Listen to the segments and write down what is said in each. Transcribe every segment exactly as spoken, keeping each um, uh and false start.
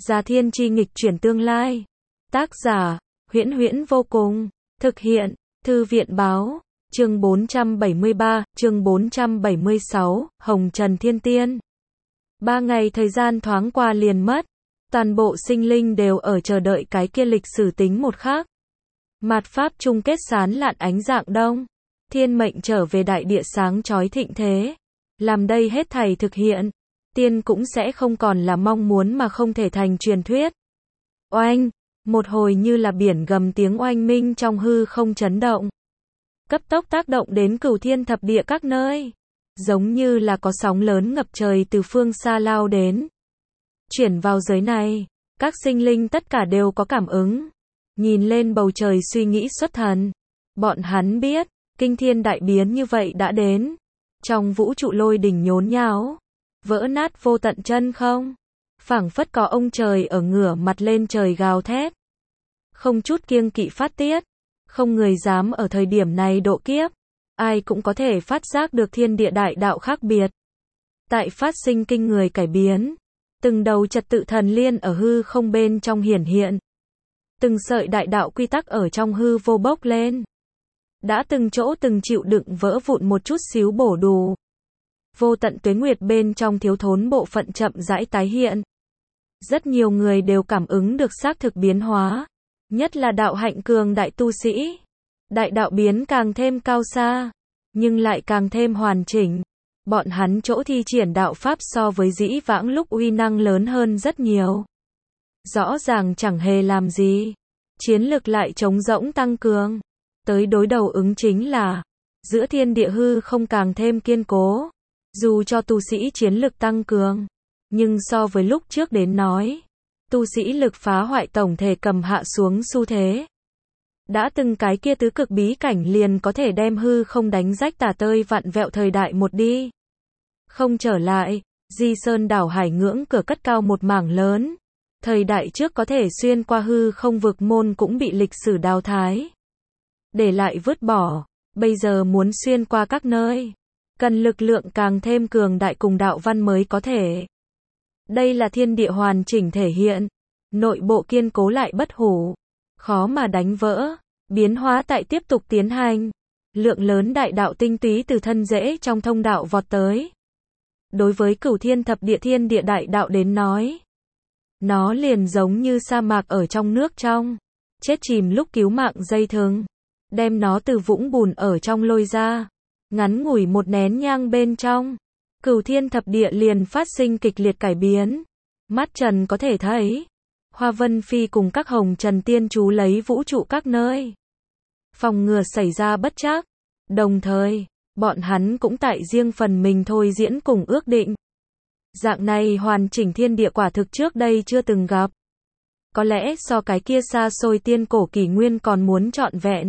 Gia thiên chi nghịch chuyển tương lai. Tác giả, Huyễn Huyễn vô cùng. Thực hiện, Thư viện báo. Chương bốn trăm bảy mươi ba, chương bốn trăm bảy mươi sáu, Hồng Trần Thiên Tiên. Ba ngày thời gian thoáng qua liền mất. Toàn bộ sinh linh đều ở chờ đợi cái kia lịch sử tính một khác. Mạt pháp chung kết sán lạn ánh dạng đông. Thiên mệnh trở về đại địa sáng chói thịnh thế. Làm đây hết thảy thực hiện. Tiên cũng sẽ không còn là mong muốn mà không thể thành truyền thuyết. Oanh, một hồi như là biển gầm tiếng oanh minh trong hư không chấn động. Cấp tốc tác động đến cửu thiên thập địa các nơi. Giống như là có sóng lớn ngập trời từ phương xa lao đến. Chuyển vào giới này, các sinh linh tất cả đều có cảm ứng. Nhìn lên bầu trời suy nghĩ xuất thần. Bọn hắn biết, kinh thiên đại biến như vậy đã đến. Trong vũ trụ lôi đình nhốn nháo. Vỡ nát vô tận chân không. Phảng phất có ông trời ở ngửa mặt lên trời gào thét. Không chút kiêng kỵ phát tiết. Không người dám ở thời điểm này độ kiếp. Ai cũng có thể phát giác được thiên địa đại đạo khác biệt. Tại phát sinh kinh người cải biến. Từng đầu trật tự thần liên ở hư không bên trong hiển hiện. Từng sợi đại đạo quy tắc ở trong hư vô bốc lên. Đã từng chỗ từng chịu đựng vỡ vụn một chút xíu bổ đủ. Vô tận tuế nguyệt bên trong thiếu thốn bộ phận chậm rãi tái hiện. Rất nhiều người đều cảm ứng được xác thực biến hóa. Nhất là đạo hạnh cường đại tu sĩ. Đại đạo biến càng thêm cao xa. Nhưng lại càng thêm hoàn chỉnh. Bọn hắn chỗ thi triển đạo pháp so với dĩ vãng lúc uy năng lớn hơn rất nhiều. Rõ ràng chẳng hề làm gì. Chiến lực lại trống rỗng tăng cường. Tới đối đầu ứng chính là. Giữa thiên địa hư không càng thêm kiên cố. Dù cho tu sĩ chiến lực tăng cường. Nhưng so với lúc trước đến nói. Tu sĩ lực phá hoại tổng thể cầm hạ xuống xu thế. Đã từng cái kia tứ cực bí cảnh liền có thể đem hư không đánh rách tả tơi vặn vẹo thời đại một đi. Không trở lại, Di Sơn đảo hải ngưỡng cửa cất cao một mảng lớn. Thời đại trước có thể xuyên qua hư không vực môn cũng bị lịch sử đào thái. Để lại vứt bỏ, bây giờ muốn xuyên qua các nơi. Cần lực lượng càng thêm cường đại cùng đạo văn mới có thể. Đây là thiên địa hoàn chỉnh thể hiện. Nội bộ kiên cố lại bất hủ. Khó mà đánh vỡ. Biến hóa tại tiếp tục tiến hành. Lượng lớn đại đạo tinh túy từ thân rễ trong thông đạo vọt tới. Đối với cửu thiên thập địa thiên địa đại đạo đến nói. Nó liền giống như sa mạc ở trong nước trong. Chết chìm lúc cứu mạng dây thừng. Đem nó từ vũng bùn ở trong lôi ra. Ngắn ngủi một nén nhang bên trong. Cửu thiên thập địa liền phát sinh kịch liệt cải biến. Mắt trần có thể thấy. Hoa Vân Phi cùng các hồng trần tiên chú lấy vũ trụ các nơi. Phòng ngừa xảy ra bất trắc. Đồng thời, bọn hắn cũng tại riêng phần mình thôi diễn cùng ước định. Dạng này hoàn chỉnh thiên địa quả thực trước đây chưa từng gặp. Có lẽ so cái kia xa xôi tiên cổ kỷ nguyên còn muốn trọn vẹn.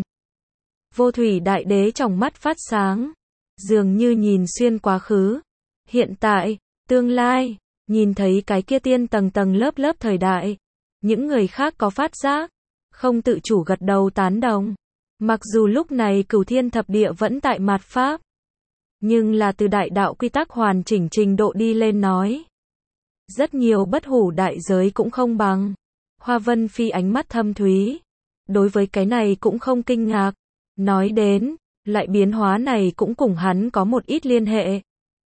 Vô thủy đại đế trong mắt phát sáng. Dường như nhìn xuyên quá khứ. Hiện tại, tương lai, nhìn thấy cái kia tiên tầng tầng lớp lớp thời đại. Những người khác có phát giác. Không tự chủ gật đầu tán đồng. Mặc dù lúc này cửu thiên thập địa vẫn tại mạt pháp. Nhưng là từ đại đạo quy tắc hoàn chỉnh trình độ đi lên nói. Rất nhiều bất hủ đại giới cũng không bằng. Hoa Vân Phi ánh mắt thâm thúy. Đối với cái này cũng không kinh ngạc. Nói đến, lại biến hóa này cũng cùng hắn có một ít liên hệ.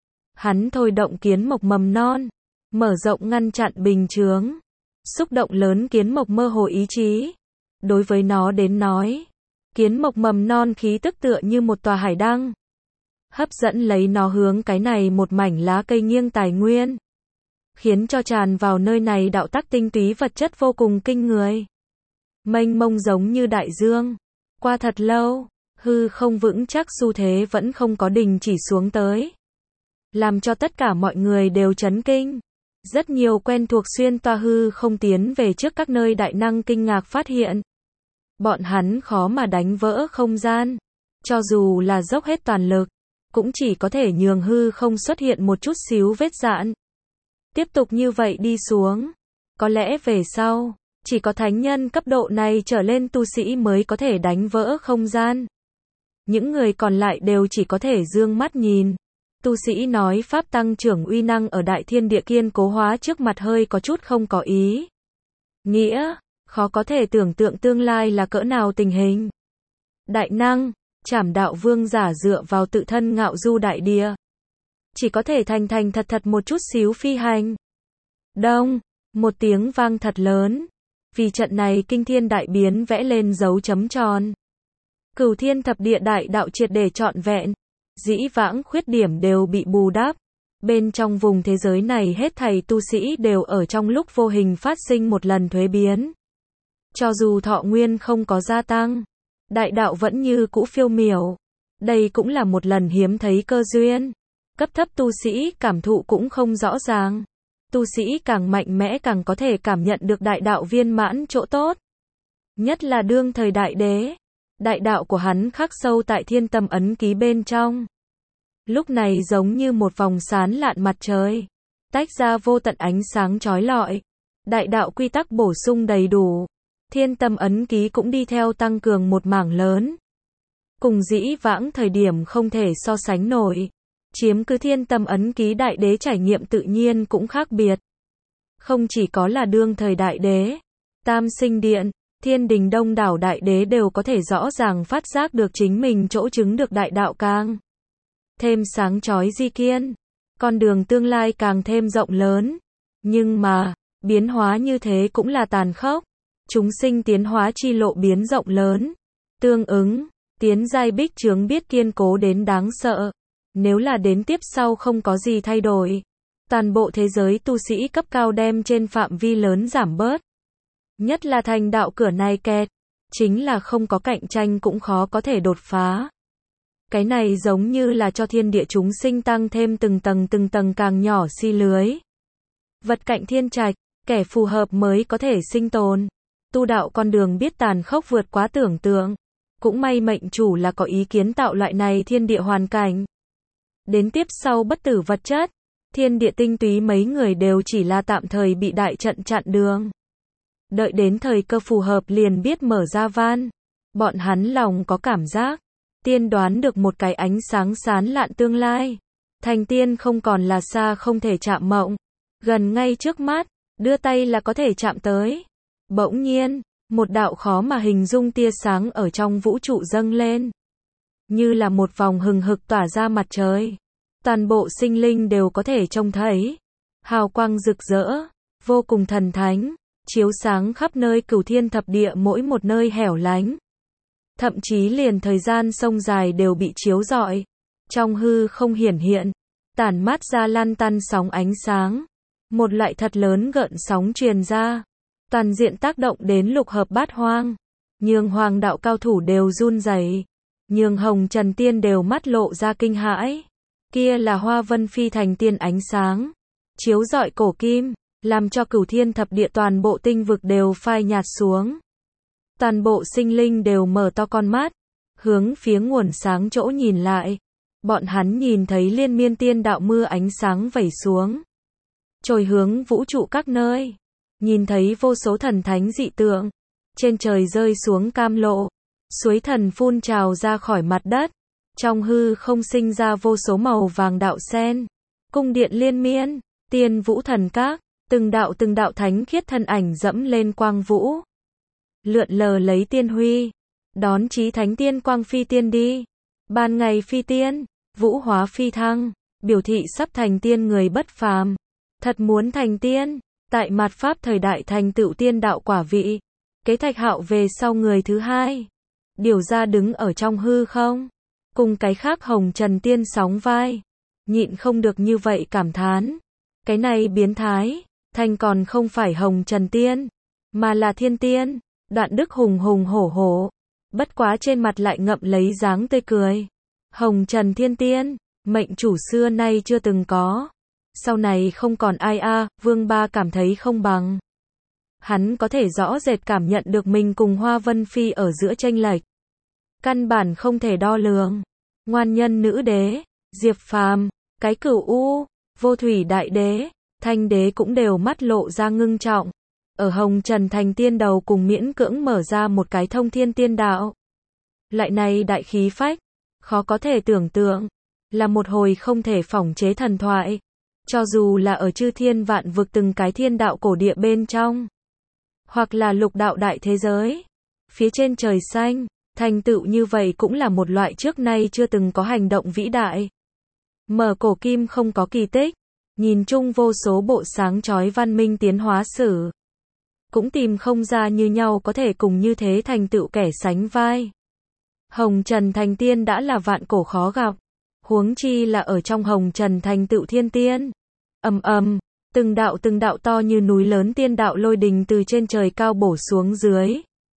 Hắn thôi động kiến mộc mầm non. Mở rộng ngăn chặn bình chướng. Xúc động lớn kiến mộc mơ hồ ý chí. Đối với nó đến nói. Kiến mộc mầm non khí tức tựa như một tòa hải đăng. Hấp dẫn lấy nó hướng cái này một mảnh lá cây nghiêng tài nguyên. Khiến cho tràn vào nơi này đạo tắc tinh túy vật chất vô cùng kinh người. Mênh mông giống như đại dương. Qua thật lâu, hư không vững chắc xu thế vẫn không có đình chỉ xuống tới. Làm cho tất cả mọi người đều chấn kinh. Rất nhiều quen thuộc xuyên toa hư không tiến về trước các nơi đại năng kinh ngạc phát hiện. Bọn hắn khó mà đánh vỡ không gian. Cho dù là dốc hết toàn lực, cũng chỉ có thể nhường hư không xuất hiện một chút xíu vết dạn. Tiếp tục như vậy đi xuống. Có lẽ về sau, chỉ có thánh nhân cấp độ này trở lên tu sĩ mới có thể đánh vỡ không gian. Những người còn lại đều chỉ có thể dương mắt nhìn. Tu sĩ nói pháp tăng trưởng uy năng ở đại thiên địa kiên cố hóa trước mặt hơi có chút không có ý. Nghĩa, khó có thể tưởng tượng tương lai là cỡ nào tình hình. Đại năng, Trảm Đạo Vương giả dựa vào tự thân ngạo du đại địa. Chỉ có thể thành thành thật thật một chút xíu phi hành. Đông, một tiếng vang thật lớn. Vì trận này kinh thiên đại biến vẽ lên dấu chấm tròn. Cửu thiên thập địa đại đạo triệt để trọn vẹn. Dĩ vãng khuyết điểm đều bị bù đắp. Bên trong vùng thế giới này hết thảy tu sĩ đều ở trong lúc vô hình phát sinh một lần thuế biến. Cho dù thọ nguyên không có gia tăng, đại đạo vẫn như cũ phiêu miểu. Đây cũng là một lần hiếm thấy cơ duyên. Cấp thấp tu sĩ cảm thụ cũng không rõ ràng. Tu sĩ càng mạnh mẽ càng có thể cảm nhận được đại đạo viên mãn chỗ tốt. Nhất là đương thời đại đế. Đại đạo của hắn khắc sâu tại thiên tâm ấn ký bên trong. Lúc này giống như một vòng sáng lạn mặt trời. Tách ra vô tận ánh sáng chói lọi. Đại đạo quy tắc bổ sung đầy đủ. Thiên tâm ấn ký cũng đi theo tăng cường một mảng lớn. Cùng dĩ vãng thời điểm không thể so sánh nổi. Chiếm cứ thiên tâm ấn ký đại đế trải nghiệm tự nhiên cũng khác biệt. Không chỉ có là đương thời đại đế, Tam Sinh Điện, Thiên Đình đông đảo đại đế đều có thể rõ ràng phát giác được chính mình chỗ chứng được đại đạo càng thêm sáng chói di kiên. Con đường tương lai càng thêm rộng lớn. Nhưng mà, biến hóa như thế cũng là tàn khốc. Chúng sinh tiến hóa chi lộ biến rộng lớn. Tương ứng, tiến giai bích chướng biết kiên cố đến đáng sợ. Nếu là đến tiếp sau không có gì thay đổi, toàn bộ thế giới tu sĩ cấp cao đem trên phạm vi lớn giảm bớt. Nhất là thành đạo cửa này kẹt, chính là không có cạnh tranh cũng khó có thể đột phá. Cái này giống như là cho thiên địa chúng sinh tăng thêm từng tầng từng tầng càng nhỏ xi lưới. Vật cạnh thiên trạch, kẻ phù hợp mới có thể sinh tồn. Tu đạo con đường biết tàn khốc vượt quá tưởng tượng. Cũng may mệnh chủ là có ý kiến tạo loại này thiên địa hoàn cảnh. Đến tiếp sau bất tử vật chất, thiên địa tinh túy mấy người đều chỉ là tạm thời bị đại trận chặn đường. Đợi đến thời cơ phù hợp liền biết mở ra van. Bọn hắn lòng có cảm giác, tiên đoán được một cái ánh sáng sáng lạn tương lai. Thành tiên không còn là xa không thể chạm mộng, gần ngay trước mắt, đưa tay là có thể chạm tới. Bỗng nhiên, một đạo khó mà hình dung tia sáng ở trong vũ trụ dâng lên. Như là một vòng hừng hực tỏa ra mặt trời. Toàn bộ sinh linh đều có thể trông thấy. Hào quang rực rỡ, vô cùng thần thánh, chiếu sáng khắp nơi cửu thiên thập địa mỗi một nơi hẻo lánh. Thậm chí liền thời gian sông dài đều bị chiếu rọi. Trong hư không hiển hiện, tản mát ra lăn tăn sóng ánh sáng. Một loại thật lớn gợn sóng truyền ra. Toàn diện tác động đến lục hợp bát hoang. Nhường hoàng đạo cao thủ đều run rẩy. Nhường hồng trần tiên đều mắt lộ ra kinh hãi. Kia là hoa vân phi thành tiên ánh sáng. Chiếu rọi cổ kim, làm cho cửu thiên thập địa toàn bộ tinh vực đều phai nhạt xuống. Toàn bộ sinh linh đều mở to con mắt, hướng phía nguồn sáng chỗ nhìn lại. Bọn hắn nhìn thấy liên miên tiên đạo mưa ánh sáng vẩy xuống. Trồi hướng vũ trụ các nơi. Nhìn thấy vô số thần thánh dị tượng. Trên trời rơi xuống cam lộ. Suối thần phun trào ra khỏi mặt đất. Trong hư không sinh ra vô số màu vàng đạo sen. Cung điện liên miên, tiên vũ thần các, từng đạo từng đạo thánh khiết thân ảnh dẫm lên quang vũ. Lượn lờ lấy tiên huy. Đón chí thánh tiên quang phi tiên đi. Ban ngày phi tiên, vũ hóa phi thăng. Biểu thị sắp thành tiên người bất phàm. Thật muốn thành tiên, tại mạt pháp thời đại thành tựu tiên đạo quả vị. Kế Thạch Hạo về sau người thứ hai. Điều ra đứng ở trong hư không. Cùng cái khác hồng trần tiên sóng vai. Nhịn không được như vậy cảm thán. Cái này biến thái. Thành còn không phải hồng trần tiên. Mà là thiên tiên. Đoạn đức hùng hùng hổ hổ. Bất quá trên mặt lại ngậm lấy dáng tươi cười. Hồng trần thiên tiên. Mệnh chủ xưa nay chưa từng có. Sau này không còn ai a, Vương Ba cảm thấy không bằng. Hắn có thể rõ rệt cảm nhận được mình cùng Hoa Vân Phi ở giữa chênh lệch. Căn bản không thể đo lường. Ngoan nhân nữ đế, Diệp Phàm, cái cửu u, vô thủy đại đế, thanh đế cũng đều mắt lộ ra ngưng trọng. Ở hồng trần thành tiên đầu cùng miễn cưỡng mở ra một cái thông thiên tiên đạo. Lại này đại khí phách, khó có thể tưởng tượng, là một hồi không thể phỏng chế thần thoại. Cho dù là ở chư thiên vạn vực từng cái thiên đạo cổ địa bên trong. hoặc là lục đạo đại thế giới, phía trên trời xanh, thành tựu như vậy cũng là một loại trước nay chưa từng có hành động vĩ đại. Mở cổ kim không có kỳ tích, nhìn chung vô số bộ sáng chói văn minh tiến hóa sử, cũng tìm không ra như nhau có thể cùng như thế thành tựu kẻ sánh vai. Hồng trần thành tiên đã là vạn cổ khó gặp, huống chi là ở trong hồng trần thành tựu thiên tiên. Ầm ầm, từng đạo từng đạo to như núi lớn tiên đạo lôi đình từ trên trời cao bổ xuống dưới.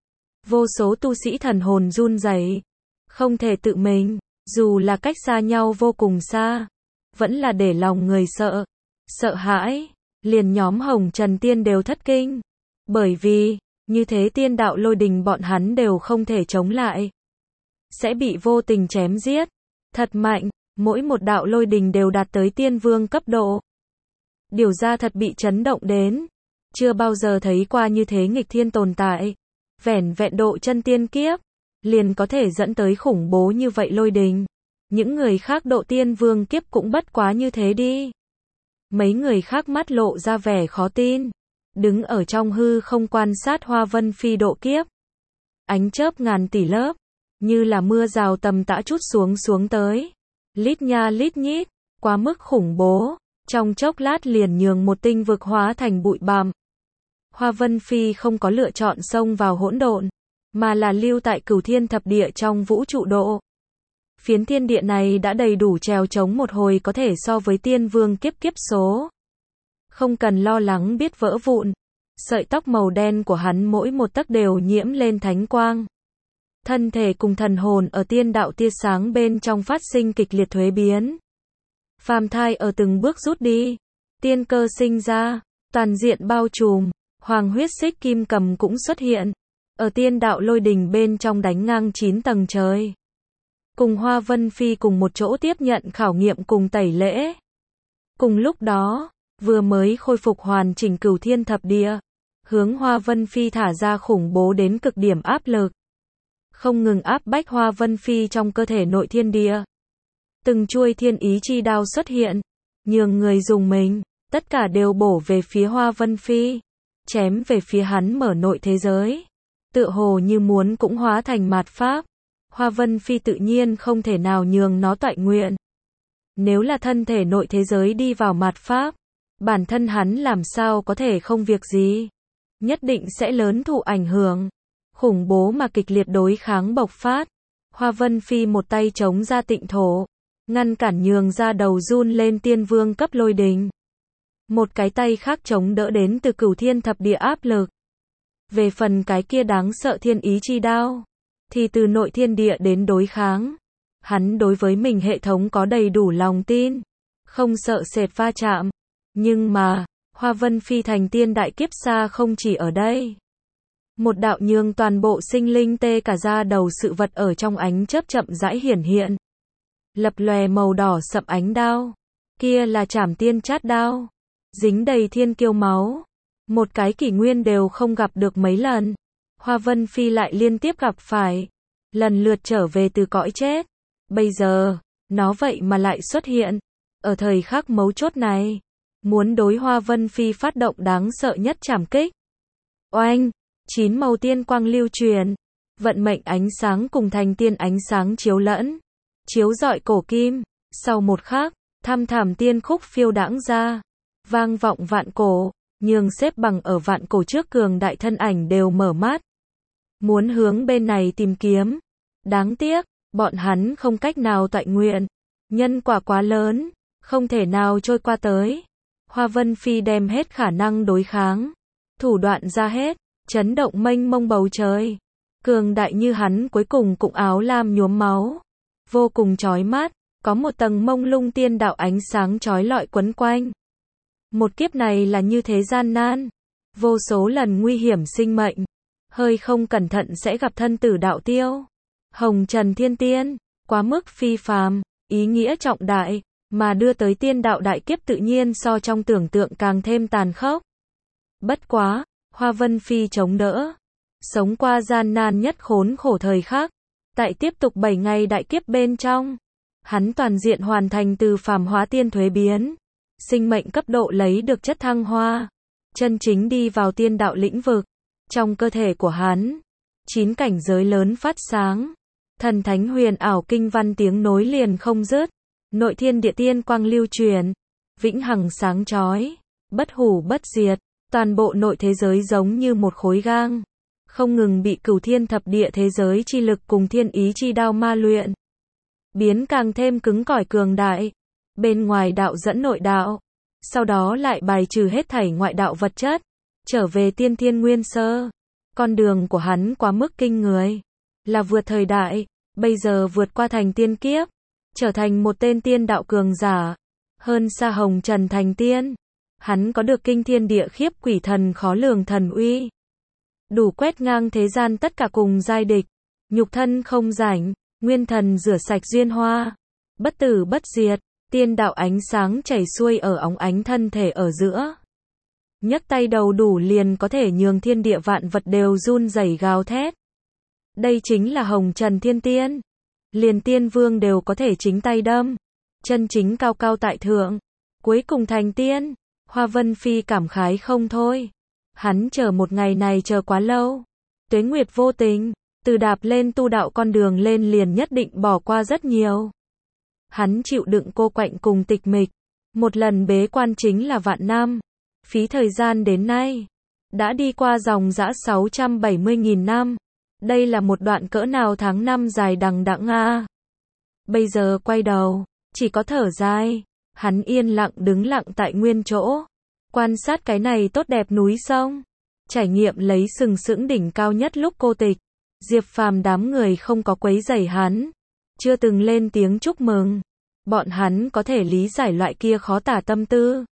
Vô số tu sĩ thần hồn run rẩy, không thể tự mình, dù là cách xa nhau vô cùng xa, vẫn là để lòng người sợ, sợ hãi, liền nhóm hồng trần tiên đều thất kinh. Bởi vì, như thế tiên đạo lôi đình bọn hắn đều không thể chống lại, sẽ bị vô tình chém giết. Thật mạnh, mỗi một đạo lôi đình đều đạt tới tiên vương cấp độ. Điều ra thật bị chấn động đến, chưa bao giờ thấy qua như thế nghịch thiên tồn tại. Vẻn vẹn độ chân tiên kiếp, liền có thể dẫn tới khủng bố như vậy lôi đình. Những người khác độ tiên vương kiếp cũng bất quá như thế đi. Mấy người khác mắt lộ ra vẻ khó tin, đứng ở trong hư không quan sát Hoa Vân Phi độ kiếp. Ánh chớp ngàn tỷ lớp, như là mưa rào tầm tã trút xuống xuống tới. Lít nha lít nhít, quá mức khủng bố, trong chốc lát liền nhường một tinh vực hóa thành bụi bặm. Hoa Vân Phi không có lựa chọn xông vào hỗn độn, mà là lưu tại Cửu Thiên Thập Địa trong vũ trụ độ. Phiến thiên địa này đã đầy đủ trèo chống một hồi có thể so với tiên vương kiếp kiếp số. Không cần lo lắng biết vỡ vụn. Sợi tóc màu đen của hắn mỗi một tấc đều nhiễm lên thánh quang. Thân thể cùng thần hồn ở tiên đạo tia sáng bên trong phát sinh kịch liệt thuế biến. Phàm thai ở từng bước rút đi, tiên cơ sinh ra, toàn diện bao trùm, hoàng huyết xích kim cầm cũng xuất hiện, ở tiên đạo lôi đình bên trong đánh ngang chín tầng trời. Cùng Hoa Vân Phi cùng một chỗ tiếp nhận khảo nghiệm cùng tẩy lễ. Cùng lúc đó, vừa mới khôi phục hoàn chỉnh Cửu Thiên Thập Địa, hướng Hoa Vân Phi thả ra khủng bố đến cực điểm áp lực. Không ngừng áp bách Hoa Vân Phi trong cơ thể nội thiên địa. Từng chuôi thiên ý chi đao xuất hiện, nhường người dùng mình, tất cả đều bổ về phía Hoa Vân Phi, chém về phía hắn mở nội thế giới. Tựa hồ như muốn cũng hóa thành mạt pháp. Hoa Vân Phi tự nhiên không thể nào nhường nó toại nguyện. Nếu là thân thể nội thế giới đi vào mạt pháp, bản thân hắn làm sao có thể không việc gì. Nhất định sẽ lớn thụ ảnh hưởng. Khủng bố mà kịch liệt đối kháng bộc phát. Hoa Vân Phi một tay chống ra tịnh thổ, ngăn cản nhường ra đầu run lên tiên vương cấp lôi đình. Một cái tay khác chống đỡ đến từ Cửu Thiên Thập Địa áp lực. Về phần cái kia đáng sợ thiên ý chi đao, thì từ nội thiên địa đến đối kháng. Hắn đối với mình hệ thống có đầy đủ lòng tin, không sợ sệt va chạm. Nhưng mà, Hoa Vân Phi thành tiên đại kiếp xa không chỉ ở đây. Một đạo nhường toàn bộ sinh linh tê cả da đầu sự vật ở trong ánh chớp chậm rãi hiển hiện. Lập lòe màu đỏ sậm ánh đao. Kia là Trảm Tiên Chát đao. Dính đầy thiên kiêu máu. Một cái kỷ nguyên đều không gặp được mấy lần. Hoa Vân Phi lại liên tiếp gặp phải. Lần lượt trở về từ cõi chết. Bây giờ, nó vậy mà lại xuất hiện. Ở thời khắc mấu chốt này. Muốn đối Hoa Vân Phi phát động đáng sợ nhất trảm kích. Oanh! Chín màu tiên quang lưu truyền. Vận mệnh ánh sáng cùng thành tiên ánh sáng chiếu lẫn. Chiếu rọi cổ kim. Sau một khắc, thăm thảm tiên khúc phiêu đãng ra. Vang vọng vạn cổ. Nhường xếp bằng ở vạn cổ trước cường đại thân ảnh đều mở mắt. Muốn hướng bên này tìm kiếm. Đáng tiếc, bọn hắn không cách nào toại nguyện. Nhân quả quá lớn, không thể nào trôi qua tới. Hoa Vân Phi đem hết khả năng đối kháng. Thủ đoạn ra hết, chấn động mênh mông bầu trời. Cường đại như hắn cuối cùng cũng áo lam nhuốm máu. Vô cùng chói mắt, có một tầng mông lung tiên đạo ánh sáng chói lọi quấn quanh. Một kiếp này là như thế gian nan. Vô số lần nguy hiểm sinh mệnh. Hơi không cẩn thận sẽ gặp thân tử đạo tiêu. Hồng Trần Thiên Tiên, quá mức phi phàm, ý nghĩa trọng đại, mà đưa tới tiên đạo đại kiếp tự nhiên so trong tưởng tượng càng thêm tàn khốc. Bất quá, Hoa Vân Phi chống đỡ, sống qua gian nan nhất khốn khổ thời khắc. Tại tiếp tục bảy ngày đại kiếp bên trong, hắn toàn diện hoàn thành từ phàm hóa tiên thuế biến. Sinh mệnh cấp độ lấy được chất thăng hoa, chân chính đi vào tiên đạo lĩnh vực. Trong cơ thể của hắn, chín cảnh giới lớn phát sáng. Thần thánh huyền ảo kinh văn tiếng nối liền không dứt. Nội thiên địa tiên quang lưu truyền, vĩnh hằng sáng chói, bất hủ bất diệt. Toàn bộ nội thế giới giống như một khối gang, không ngừng bị cửu thiên thập địa thế giới chi lực cùng thiên ý chi đao ma luyện, biến càng thêm cứng cỏi cường đại. Bên ngoài đạo dẫn nội đạo, sau đó lại bài trừ hết thảy ngoại đạo vật chất, trở về tiên thiên nguyên sơ. Con đường của hắn quá mức kinh người, là vượt thời đại, bây giờ vượt qua thành tiên kiếp, trở thành một tên tiên đạo cường giả, hơn xa hồng trần thành tiên. Hắn có được kinh thiên địa khiếp quỷ thần khó lường thần uy, đủ quét ngang thế gian tất cả cùng giai địch. Nhục thân không rảnh, nguyên thần rửa sạch duyên hoa, bất tử bất diệt, tiên đạo ánh sáng chảy xuôi ở óng ánh thân thể ở giữa. Nhấc tay đầu đủ liền có thể nhường thiên địa vạn vật đều run rẩy gào thét. Đây chính là hồng trần thiên tiên, liền tiên vương đều có thể chính tay đâm, chân chính cao cao tại thượng, cuối cùng thành tiên. Hoa Vân Phi cảm khái không thôi. Hắn chờ một ngày này chờ quá lâu. Tuế nguyệt vô tình, từ đạp lên tu đạo con đường lên liền nhất định bỏ qua rất nhiều. Hắn chịu đựng cô quạnh cùng tịch mịch. Một lần bế quan chính là vạn năm. Phí thời gian đến nay, đã đi qua dòng dã sáu trăm bảy mươi nghìn năm. Đây là một đoạn cỡ nào tháng năm dài đằng đẵng a. Bây giờ quay đầu, chỉ có thở dài. Hắn yên lặng đứng lặng tại nguyên chỗ, quan sát cái này tốt đẹp núi sông, trải nghiệm lấy sừng sững đỉnh cao nhất lúc cô tịch. Diệp Phàm đám người không có quấy rầy hắn, chưa từng lên tiếng chúc mừng. Bọn hắn có thể lý giải loại kia khó tả tâm tư,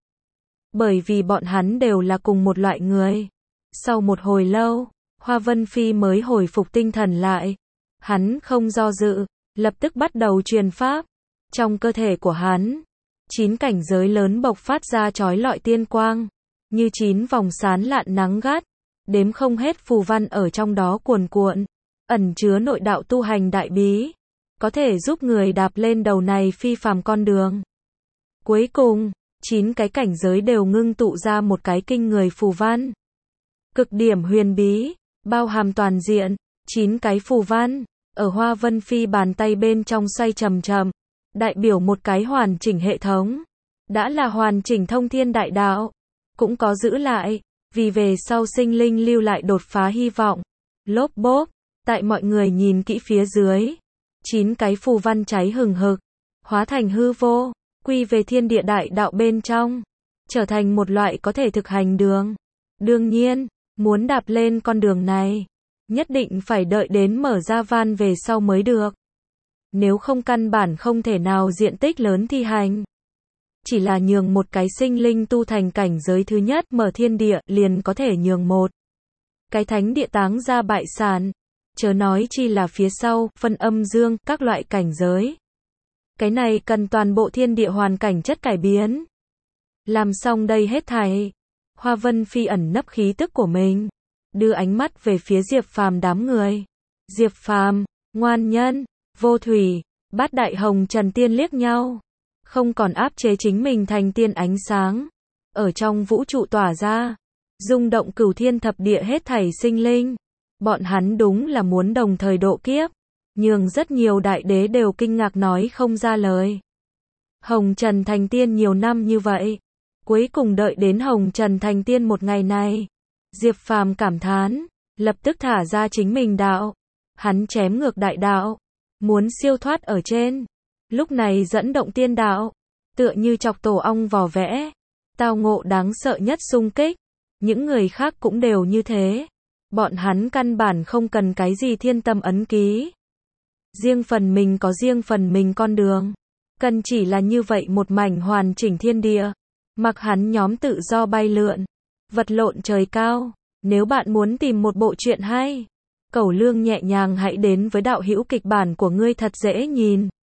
bởi vì bọn hắn đều là cùng một loại người. Sau một hồi lâu, Hoa Vân Phi mới hồi phục tinh thần lại. Hắn không do dự, lập tức bắt đầu truyền pháp. Trong cơ thể của hắn, chín cảnh giới lớn bộc phát ra chói lọi tiên quang, như chín vòng sán lạn nắng gắt, đếm không hết phù văn ở trong đó cuồn cuộn, ẩn chứa nội đạo tu hành đại bí, có thể giúp người đạp lên đầu này phi phàm con đường. Cuối cùng, chín cái cảnh giới đều ngưng tụ ra một cái kinh người phù văn, cực điểm huyền bí, bao hàm toàn diện. Chín cái phù văn ở Hoa Vân Phi bàn tay bên trong xoay chậm chậm, đại biểu một cái hoàn chỉnh hệ thống, đã là hoàn chỉnh thông thiên đại đạo, cũng có giữ lại, vì về sau sinh linh lưu lại đột phá hy vọng. Lốp bốp, tại mọi người nhìn kỹ phía dưới, chín cái phù văn cháy hừng hực, hóa thành hư vô, quy về thiên địa đại đạo bên trong, trở thành một loại có thể thực hành đường. Đương nhiên, muốn đạp lên con đường này, nhất định phải đợi đến mở ra van về sau mới được. Nếu không căn bản không thể nào diện tích lớn thi hành. Chỉ là nhường một cái sinh linh tu thành cảnh giới thứ nhất mở thiên địa liền có thể nhường một cái thánh địa táng ra bại sản. Chớ nói chi là phía sau, phân âm dương, các loại cảnh giới. Cái này cần toàn bộ thiên địa hoàn cảnh chất cải biến. Làm xong đây hết thảy, Hoa Vân Phi ẩn nấp khí tức của mình, đưa ánh mắt về phía Diệp Phàm đám người. Diệp Phàm, Ngoan Nhân, Vô Thủy, Bát Đại Hồng Trần Tiên liếc nhau, không còn áp chế chính mình thành tiên ánh sáng, ở trong vũ trụ tỏa ra, rung động cửu thiên thập địa hết thảy sinh linh. Bọn hắn đúng là muốn đồng thời độ kiếp, nhường rất nhiều đại đế đều kinh ngạc nói không ra lời. Hồng Trần thành tiên nhiều năm như vậy, cuối cùng đợi đến Hồng Trần thành tiên một ngày này, Diệp Phàm cảm thán, lập tức thả ra chính mình đạo, hắn chém ngược đại đạo, muốn siêu thoát ở trên, lúc này dẫn động tiên đạo, tựa như chọc tổ ong vò vẽ, tao ngộ đáng sợ nhất xung kích. Những người khác cũng đều như thế, bọn hắn căn bản không cần cái gì thiên tâm ấn ký, riêng phần mình có riêng phần mình con đường, cần chỉ là như vậy một mảnh hoàn chỉnh thiên địa, mặc hắn nhóm tự do bay lượn, vật lộn trời cao. Nếu bạn muốn tìm một bộ truyện hay, cẩu lương nhẹ nhàng hãy đến với đạo hữu kịch bản của ngươi thật dễ nhìn.